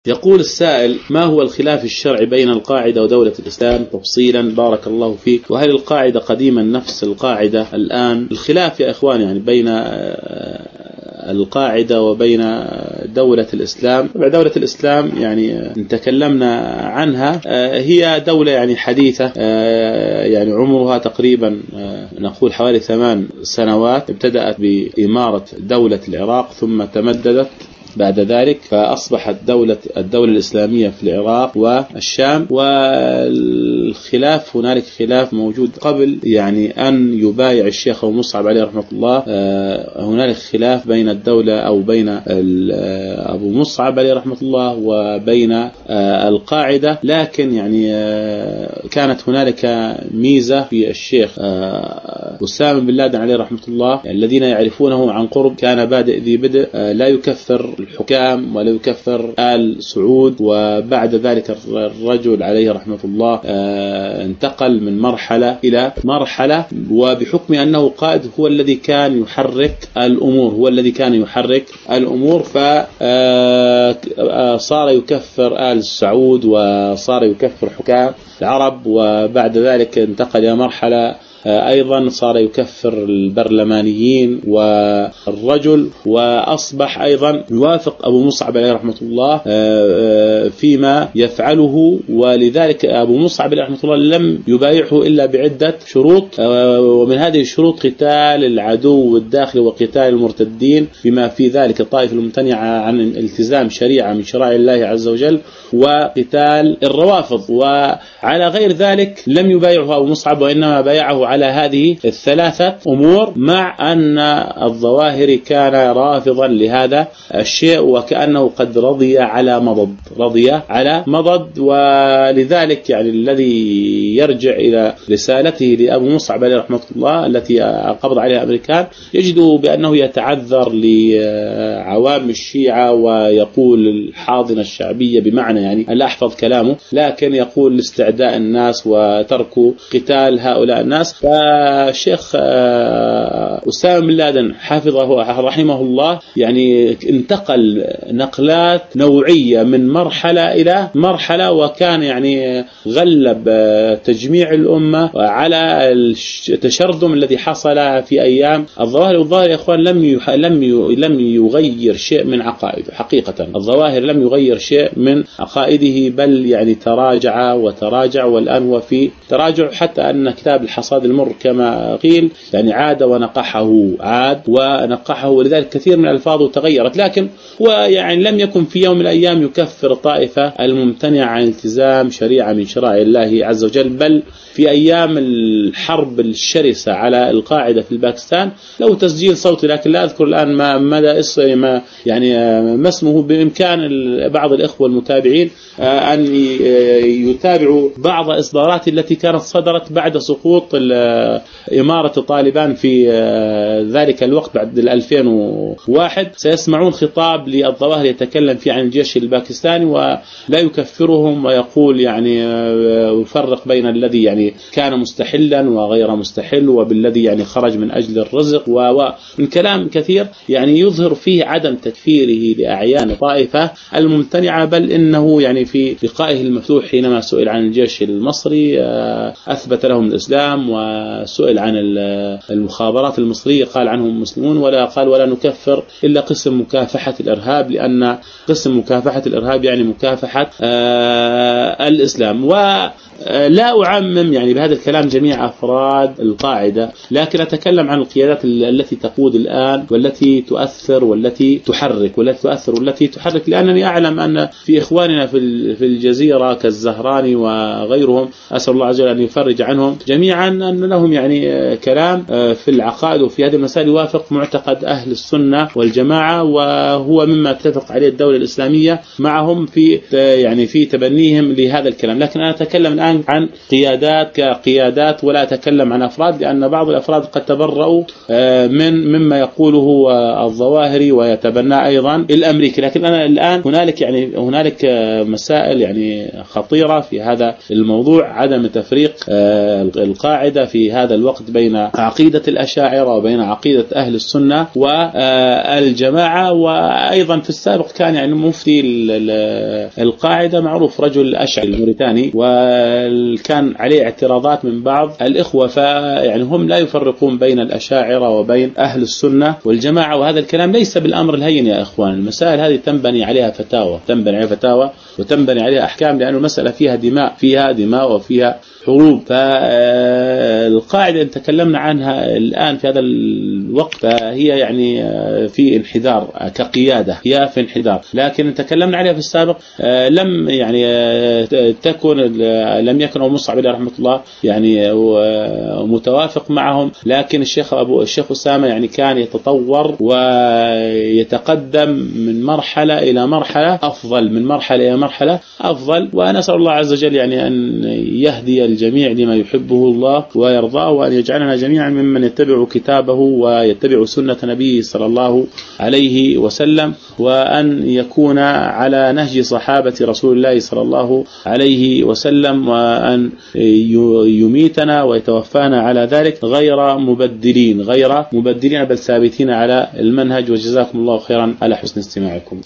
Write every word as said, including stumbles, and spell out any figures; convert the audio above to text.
يقول السائل: ما هو الخلاف الشرعي بين القاعدة ودولة الإسلام تفصيلا بارك الله فيك؟ وهل القاعدة قديما نفس القاعدة الآن؟ الخلاف يا إخوان يعني بين القاعدة وبين دولة الإسلام. دولة الإسلام يعني إن تكلمنا عنها هي دولة يعني حديثة، يعني عمرها تقريبا نقول حوالي ثمان سنوات. ابتدأت بإمارة دولة العراق ثم تمددت بعد ذلك فأصبحت دولة الدولة الإسلامية في العراق والشام. والخلاف هنالك خلاف موجود قبل يعني أن يبايع الشيخ أبو مصعب عليه رحمة الله. هنالك خلاف بين الدولة أو بين أبو مصعب عليه رحمة الله وبين القاعدة، لكن يعني كانت هنالك ميزة في الشيخ أسامة بن لادن عليه رحمة الله، يعني الذين يعرفونه عن قرب كان بادئ ذي بدء، لا يكفر الحكام ولا يكفر آل سعود. وبعد ذلك الرجل عليه رحمة الله انتقل من مرحلة إلى مرحلة، وبحكم أنه قائد هو الذي كان يحرك الأمور هو الذي كان يحرك الأمور فصار يكفر آل سعود وصار يكفر حكام العرب. وبعد ذلك انتقل إلى مرحلة أيضا صار يكفر البرلمانيين والرجل، وأصبح أيضا يوافق أبو مصعب عليه رحمة الله فيما يفعله. ولذلك أبو مصعب عليه رحمة الله لم يبايعه إلا بعدة شروط، ومن هذه الشروط قتال العدو الداخلي وقتال المرتدين، بما في ذلك الطائفة الممتنعة عن التزام شريعة من شرائع الله عز وجل، وقتال الروافض. وعلى غير ذلك لم يبايعه أبو مصعب، وإنما بايعه على هذه الثلاثة أمور، مع أن الظواهري كان رافضا لهذا الشيء وكأنه قد رضي على مضض رضي على مضض ولذلك يعني الذي يرجع إلى رسالته لأبو مصعب عليه رحمة الله التي قبض عليها الأمريكان يجد بأنه يتعذر لعوام الشيعة ويقول الحاضنة الشعبية، بمعنى يعني لا أحفظ كلامه، لكن يقول لاستعداء الناس وترك قتال هؤلاء الناس. فالشيخ أسامة بن لادن حفظه رحمه الله يعني انتقل نقلات نوعية من مرحلة إلى مرحلة، وكان يعني غلب تجميع الأمة على التشرذم الذي حصل في أيام الظواهر. والظاهر يا أخوان لم لم لم يغير شيء من عقائده حقيقة. الظواهر لم يغير شيء من عقائده، بل يعني تراجع وتراجع، والآن هو في تراجع، حتى أن كتاب الحصاد المر كما قيل يعني عاد ونقحه عاد ونقحه، ولذلك كثير من الألفاظ تغيرت. لكن ويعني لم يكن في يوم من الأيام يكفر طائفة الممتنع عن التزام شريعة من شرائع الله عز وجل، بل في أيام الحرب الشرسة على القاعدة في الباكستان له تسجيل صوتي، لكن لا أذكر الآن ما مدى ما يعني ما اسمه. بإمكان بعض الإخوة المتابعين أن يتابعوا بعض إصدارات التي كانت صدرت بعد سقوط إمارة طالبان في ذلك الوقت بعد ألفين وواحد. سيسمعون خطاب للظواهر يتكلم فيه عن الجيش الباكستاني ولا يكفرهم، ويقول يعني يفرق بين الذي يعني كان مستحلا وغير مستحل، وبالذي يعني خرج من أجل الرزق، ومن كلام كثير يعني يظهر فيه عدم تكفيره لأعيان طائفة الممتنعة. بل إنه يعني في لقائه المفتوح حينما سئل عن الجيش المصري أثبت لهم الإسلام، وسئل عن المخابرات المصرية قال عنهم مسلمون، ولا قال ولا نكفر إلا قسم مكافحة الإرهاب، لأن قسم مكافحة الإرهاب يعني مكافحة الإسلام. ولا أعمم يعني بهذا الكلام جميع أفراد القاعدة، لكن أتكلم عن القيادات التي تقود الآن والتي تؤثر والتي تحرك والتي تؤثر والتي تحرك، لأنني أعلم أن في إخواننا في الجزيرة كالزهراني وغيرهم أسأل الله عز وجل أن يفرج عنهم جميعا أن لهم يعني كلام في العقائد وفي هذه المسائل يوافق معتقد أهل السنة والجماعة، وهو مما اتفق عليه الدولة الإسلامية معهم في يعني في تبنيهم لهذا الكلام. لكن أنا أتكلم الآن الآن عن قيادات كقيادات ولا أتكلم عن أفراد، لأن بعض الأفراد قد تبرؤوا من مما يقوله الظواهري ويتبنى أيضا الأمريكي. لكن أنا الآن هنالك يعني هنالك مسائل يعني خطيرة في هذا الموضوع، عدم تفريق القاعدة في هذا الوقت بين عقيدة الأشاعرة وبين عقيدة أهل السنة والجماعة. وأيضا في السابق كان يعني مفتي القاعدة معروف رجل أشعري الموريتاني، وكان عليه اعتراضات من بعض الإخوة، فيعني هم لا يفرقون بين الأشاعرة وبين أهل السنة والجماعة. وهذا الكلام ليس بالأمر الهين يا إخوان، المسائل هذه تنبني عليها فتاوى تنبني عليها فتاوى وتنبني عليها أحكام، لأن المسألة فيها دماء فيها دماء وفيها حروب. فالقاعدة اللي تكلمنا عنها الآن في هذا الوقت فهي يعني في انحدار كقيادة، هي في انحدار. لكن تكلمنا عليها في السابق لم يعني تكن لم يكن أبو مصعب عليه رحمة الله يعني متوافق معهم، لكن الشيخ أبو الشيخ أسامة يعني كان يتطور ويتقدم من مرحلة إلى مرحلة أفضل، من مرحلة إلى مرحلة أفضل. ونسأل الله عز وجل يعني أن يهدي الجميع لما يحبه الله ويرضاه، وأن يجعلنا جميعا ممن يتبع كتابه ويتبع سنة نبيه صلى الله عليه وسلم، وأن يكون على نهج صحابة رسول الله صلى الله عليه وسلم، وأن يميتنا ويتوفانا على ذلك غير مبدلين غير مبدلين بل ثابتين على المنهج. وجزاكم الله خيرا على حسن استماعكم.